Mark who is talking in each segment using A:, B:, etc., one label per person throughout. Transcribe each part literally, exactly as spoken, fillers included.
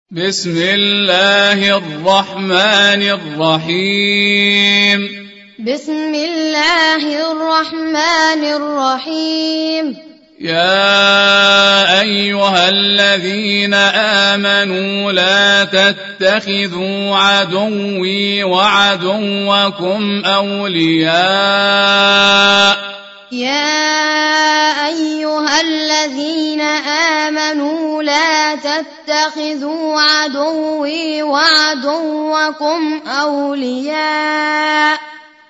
A: بسم الله الرحمن الرحيم
B: بسم الله الرحمن الرحيم
A: يا أيها الذين آمنوا لا تتخذوا عدوي وعدوكم أولياء
B: يا أيها الذين آمنوا لا تتخذوا عدوي وعدوكم أولياء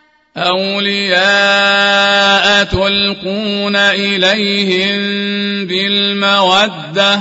A: أولياء تلقون إليهم بالمودة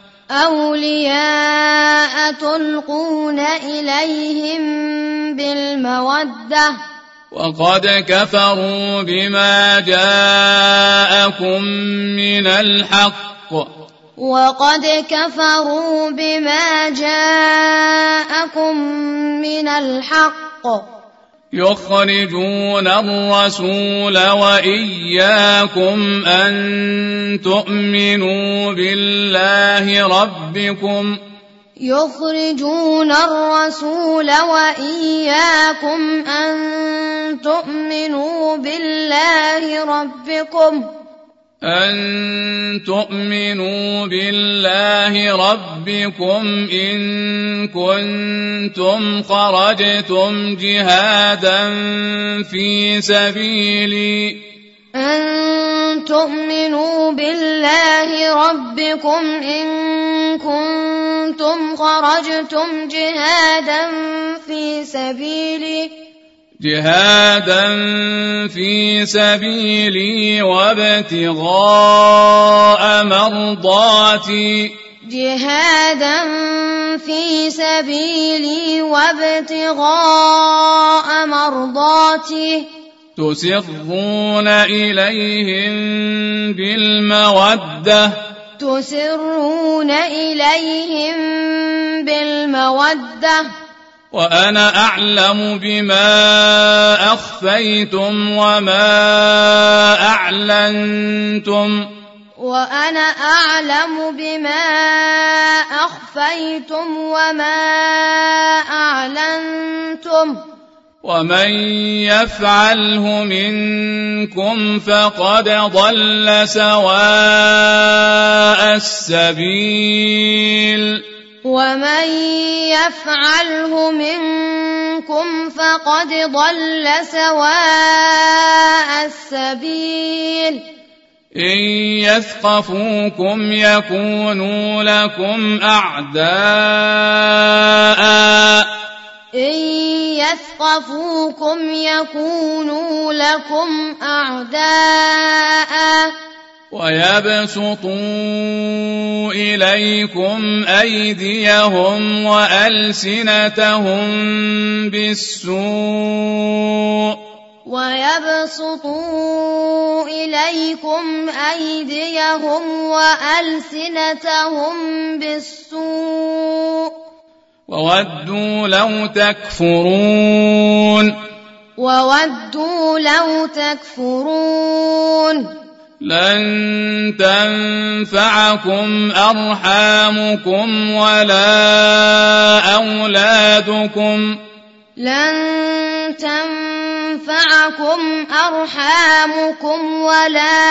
B: أولياء تلقون إليهم بالمودة
A: وقد كفروا بما جاءكم من الحق
B: وقد كفروا بما جاءكم من الحق
A: يخرجون الرسول وإياكم أن تؤمنوا بالله ربكم
B: يخرجون الرسول وإياكم أن تؤمنوا بالله ربكم
A: أن تؤمنوا بالله ربكم إن كنتم خرجتم جهادا في سبيلي
B: أن تؤمنوا بالله ربكم إن كنتم خرجتم جهادا في سبيلي
A: جهادا في سبيلي وابتغاء مرضاتي
B: جهادا في سبيلي وابتغاء مرضاتي
A: تسرون إليهم بالمودة
B: تسرون إليهم بالمودة
A: وأنا أعلم بما أخفيتم وما أعلنتم
B: وأنا أعلم بما أخفيتم وما أعلنتم
A: ومن يفعله منكم فقد ضل سواء السبيل
B: ومن يفعله منكم فقد ضل سواء السبيل
A: إن يثقفوكم يكونوا لكم أعداء
B: إن يثقفوكم يكونوا لكم أعداء
A: ويبسطوا إليكم أيديهم وألسنتهم بالسوء
B: ويبسطوا إليكم أيديهم وألسنتهم بالسوء
A: وودوا لو تكفرون
B: وودوا لو تكفرون
A: لن تنفعكم أرحامكم ولا أولادكم
B: لن تنفعكم أرحامكم ولا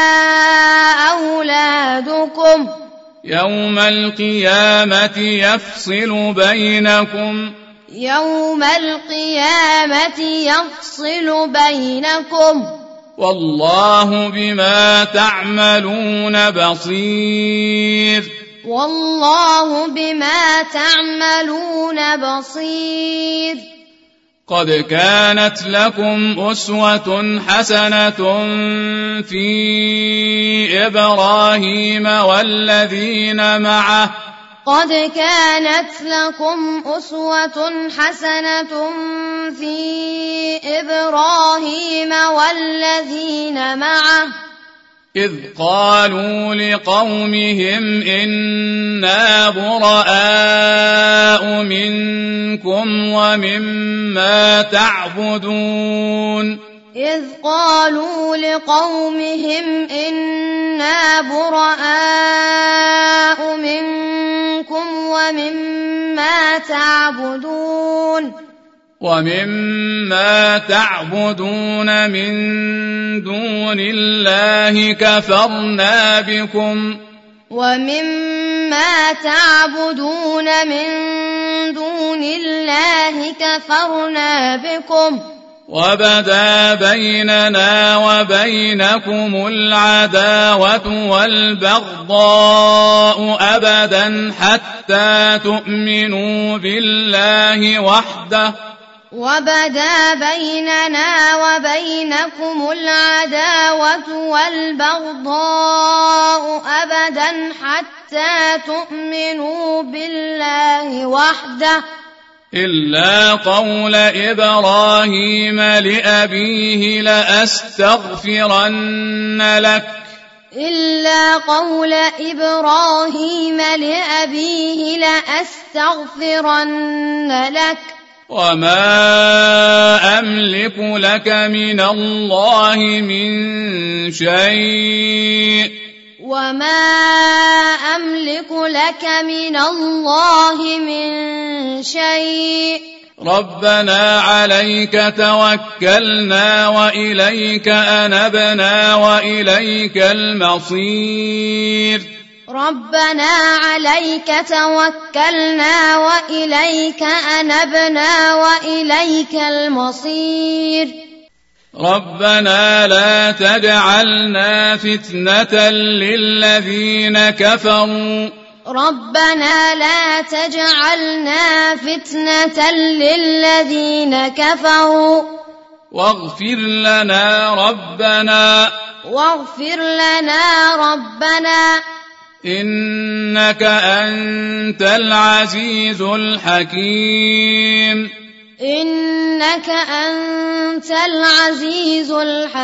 B: أولادكم
A: يوم القيامة يفصل بينكم
B: يوم القيامة يفصل بينكم
A: والله بما تعملون بصير
B: والله بما تعملون بصير
A: قد كانت لكم أسوة حسنة في إبراهيم والذين معه
B: قد كانت لكم أسوة حسنة في إبراهيم والذين معه
A: إذ قالوا لقومهم إنا براء منكم ومما تعبدون
B: إذ قالوا لقومهم إنا براء منكم ومما تعبدون
A: ومما تعبدون من دون الله كفرنا بكم
B: ومما تعبدون من دون الله كفرنا بكم
A: وبدا بيننا وبينكم العداوة والبغضاء أبدا حتى تؤمنوا بالله وحده
B: وبدا بيننا وبينكم العداوة والبغضاء أبدا حتى تؤمنوا بالله وحده
A: إلا قول إبراهيم لأبيه لأستغفرن لك
B: إلا قول إبراهيم لأبيه لأستغفرن لك
A: وما أملك لك من الله من شيء
B: وما أملك لك من الله من شيء
A: ربنا عليك توكلنا وإليك أنبنا وإليك المصير
B: ربنا عليك توكلنا وإليك أنبنا وإليك المصير
A: ربنا لا تجعلنا فتنة للذين كفروا
B: ربنا لا تجعلنا فتنة للذين كفروا
A: واغفر لنا ربنا
B: واغفر لنا ربنا
A: إنك أنت العزيز الحكيم
B: إنك أنت العزيز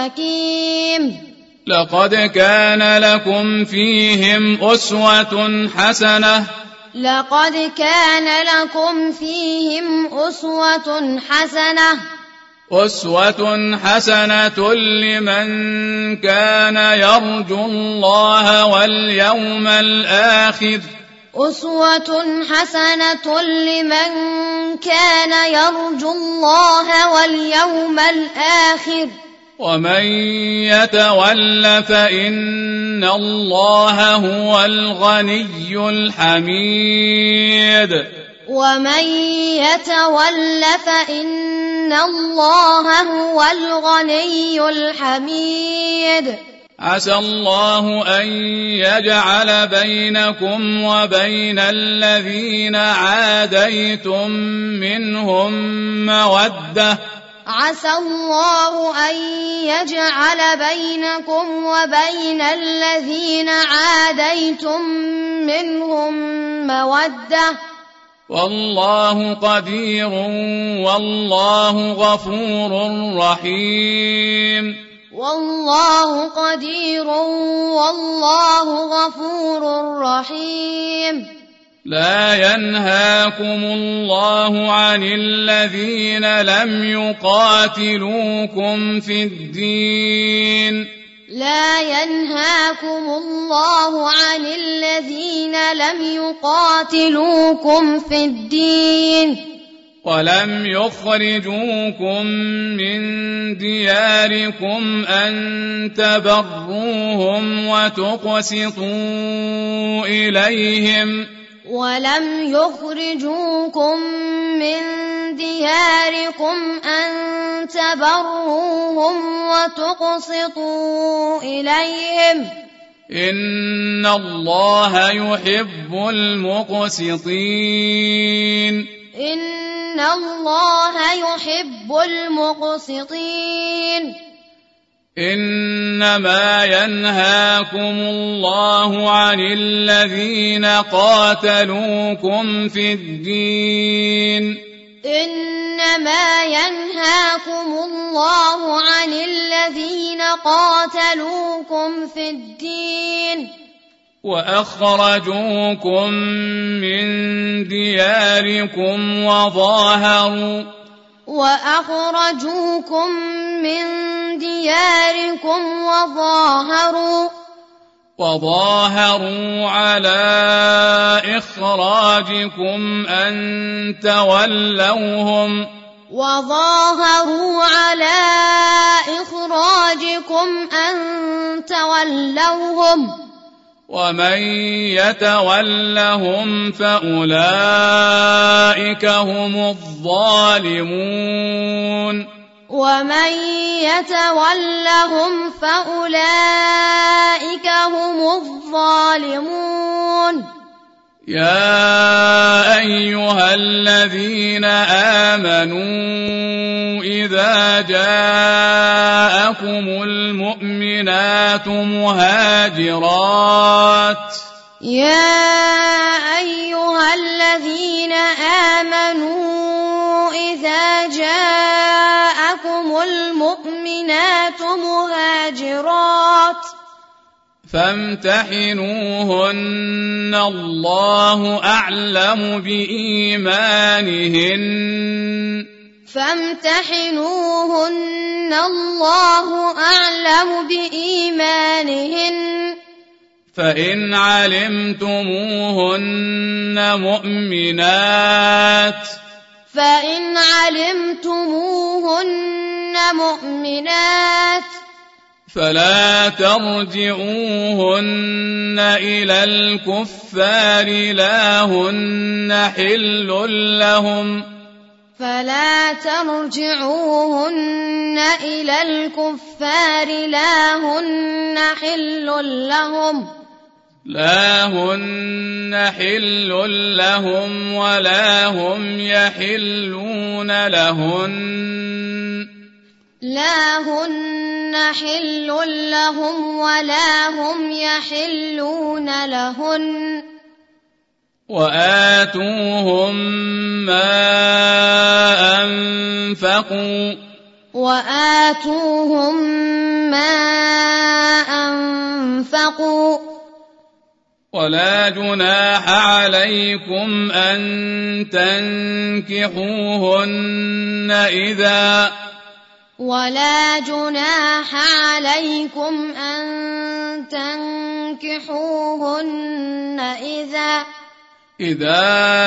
B: الحكيم
A: لقد كان لكم فيهم أسوة حسنة
B: لقد كان لكم فيهم أسوة حسنة
A: أسوة حسنة لمن كان يرجو الله واليوم الآخر
B: أسوة حسنة لمن كان يرجو الله واليوم الآخر
A: ومن يتول فإن الله هو الغني الحميد
B: ومن يتول فإن الله هو الغني الحميد
A: عسى الله أن يجعل بينكم وبين الذين عاديتم منهم مودة
B: عسى الله أن يجعل بينكم وبين الذين عاديتم منهم مودة
A: والله قدير والله غفور رحيم
B: والله قدير والله غفور رحيم
A: لا ينهاكم الله عن الذين لم يقاتلوكم في الدين
B: لا ينهاكم الله عن الذين لم يقاتلوكم في الدين
A: ولم يخرجوكم من دياركم أن تبروهم وتقسطوا إليهم
B: ولم يخرجوكم من دياركم أن تبروهم وتقسطوا إليهم
A: إن الله يحب المقسطين
B: إن الله يحب المقسطين
A: إنما ينهاكم الله عن الذين قاتلوكم في الدين
B: إنما ينهاكم الله عن الذين قاتلوكم في الدين
A: وأخرجوكم من دياركم وظاهروا
B: وأخرجوكم من دياركم وظاهروا
A: وظاهروا على إخراجكم أن تولوهم
B: وظاهروا على إخراجكم أن تولوهم
A: ومن يتولهم فأولئك هم الظالمون
B: ومن يتولهم فأولئك هم الظالمون
A: يا أيها الذين آمنوا إذا جاءكم المؤمنات مهاجرات
B: يا أيها الذين آمنوا إذا جاءكم المؤمنات مهاجرات
A: فامتحنوهن الله أعلم بإيمانهن
B: فامتحنوهن الله أعلم بإيمانهن
A: فإن علمتموهن مؤمنات
B: فإن علمتموهن مؤمنات
A: فلا ترجعوهن إلى الكفار لا هن حل لهم
B: فلا ترجعوهن إلى الكفار لا هن حل لهم
A: لا هن حل لهم ولا هم يحلون لهن
B: لا هن حل لهم ولا هم يحلون لهن
A: وآتوهم ما أنفقوا
B: وآتوهم ما أنفقوا
A: ولا جناح عليكم أن تنكحوهن إذا
B: ولا جناح عليكم أن تنكحوهن إذا
A: إذا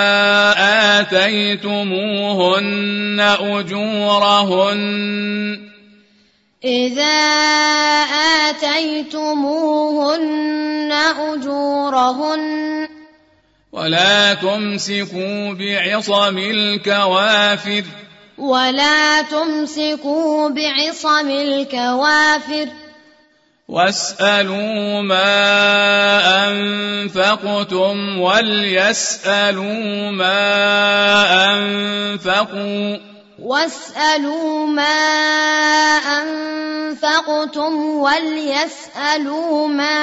A: آتيتموهن أجورهن
B: إذا آتيتموهن أجورهن
A: ولا تمسكوا بعصم الكوافر
B: ولا تمسكوا بعصم الكوافر
A: واسألوا ما أنفقتم وليسألوا ما أنفقوا
B: واسألوا ما أنفقتم وليسألوا ما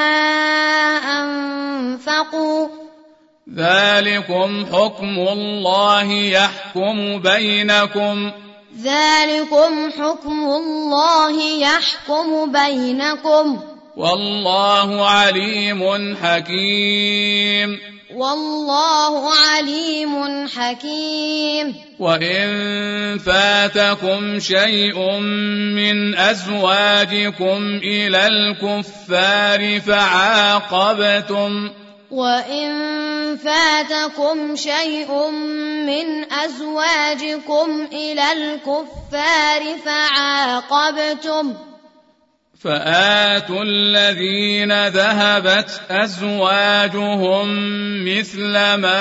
B: أنفقوا
A: ذلكم حكم الله يحكم بينكم
B: ذلكم حكم الله يحكم بينكم
A: والله عليم حكيم
B: والله عليم حكيم
A: وإن فاتكم شيء من أزواجكم إلى الكفار فعاقبتم
B: وإن فاتكم شيء من أزواجكم إلى الكفار فعاقبتم
A: فآتوا الذين ذهبت أزواجهم مثل ما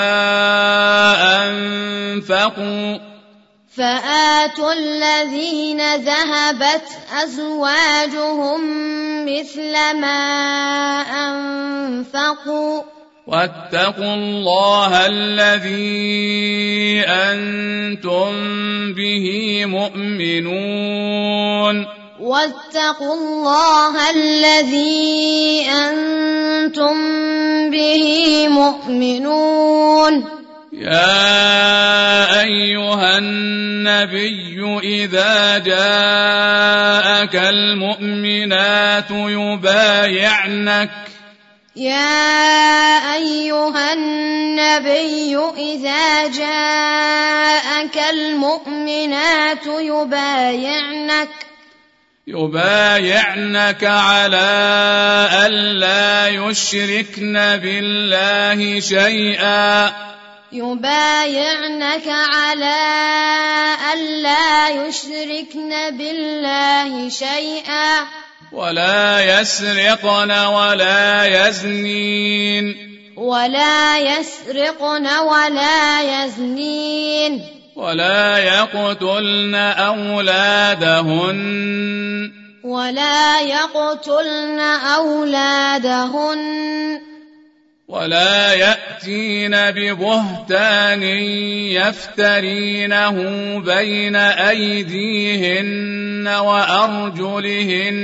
A: أنفقوا
B: فآتوا الذين ذهبت أزواجهم مثل ما أنفقوا
A: واتقوا الله الذي أنتم به مؤمنون
B: واتقوا الله الذي أنتم به مؤمنون
A: يا أيها النبي إذا جاءك المؤمنات يبايعنك
B: يا أيها النبي إذا جاءك المؤمنات يبايعنك
A: يبايعنك على ألا يشركن بالله شيئا
B: يبايعنك على ألا يشركن بالله شيئا
A: ولا يسرقن ولا يزنين
B: ولا يسرقن ولا يزنين
A: ولا يقتلن أولادهن
B: ولا يقتلن أولادهن
A: ولا يأتين ببهتان يفترينه بين أيديهن وأرجلهن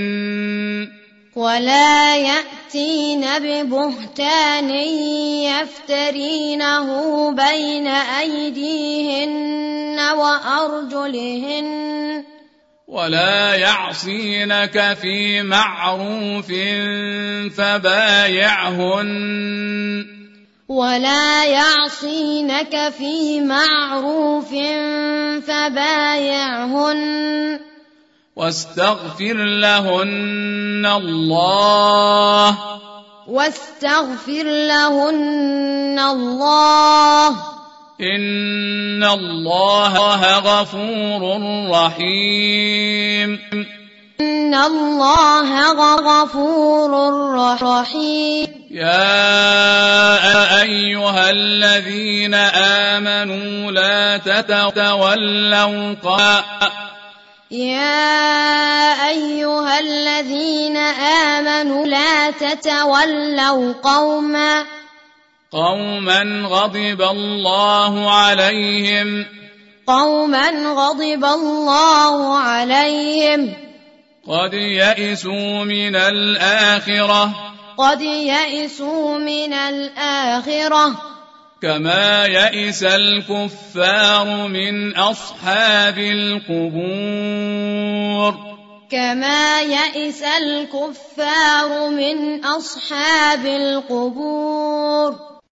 B: ولا يأتين ببهتان يفترينه بين أيديهن وأرجلهن
A: ولا يعصينك في معروف فبايعهن
B: ولا يعصينك في معروف فبايعهن
A: واستغفر لهن الله
B: واستغفر لهن الله
A: إن الله غفور رحيم
B: إن الله غفور رحيم
A: يا أيها الذين آمنوا لا تتولوا قوما
B: يا أيها الذين آمنوا لا تتولوا قوما
A: قوما غضب الله عليهم
B: قوما غضب الله عليهم
A: قد يئسوا من الآخرة
B: قد يئسوا من الآخرة
A: كما يئس الكفار من أصحاب القبور
B: كما يئس الكفار من أصحاب القبور